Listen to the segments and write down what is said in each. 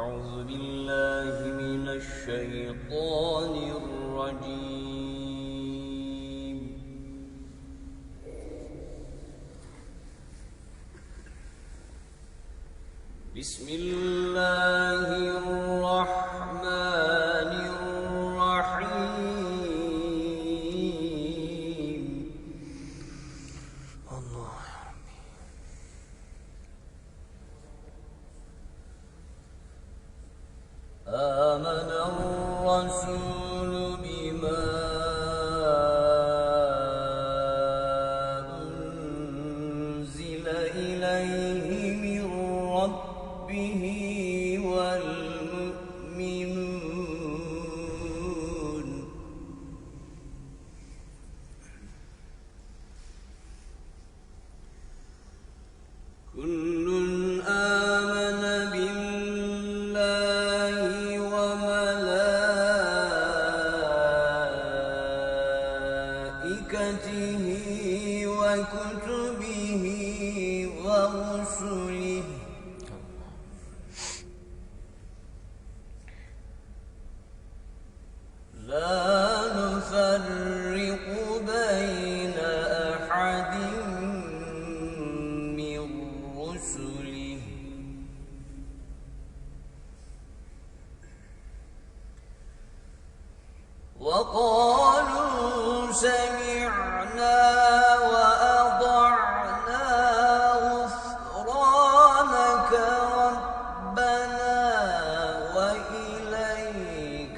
أعوذ بالله من الشيطان الرجيم. بسم الله الرحمن الرحيم. الله آمن الرسول بما أنزل إليه من ربه والمؤمنون كل آمن بالله وملائكته وكتبه ورسله لا نفرق بين أحد من رسله وقالوا سمعنا وأطعنا غفرانك ربنا وإليك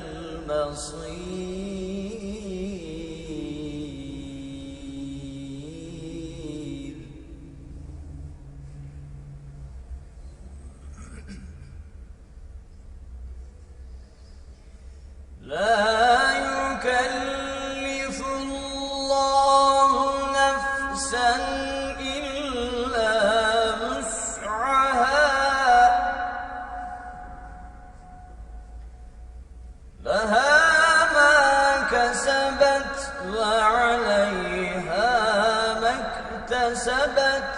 المصير. لا يكلف الله نفسا إلا وسعها لها ما كسبت وعليها ما اكتسبت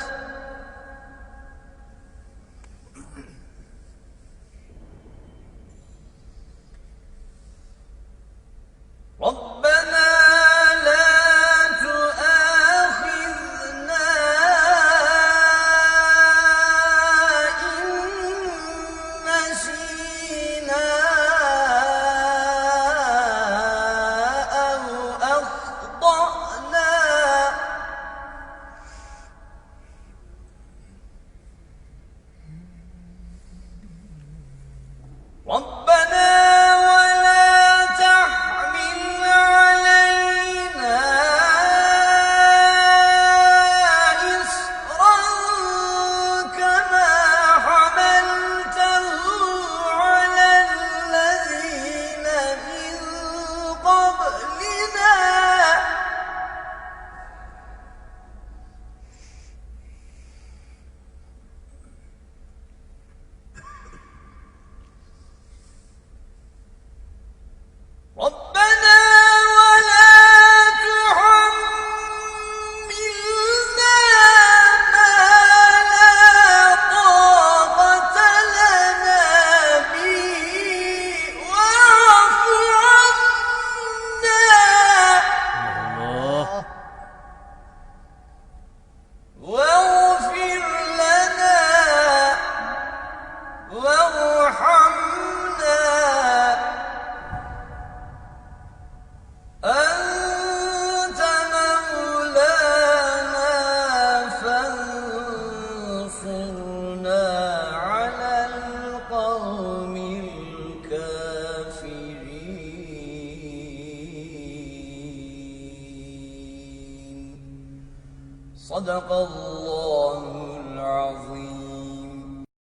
ربنا لا تؤاخذنا إن نسينا أو أخطأنا ربنا صدق الله العظيم.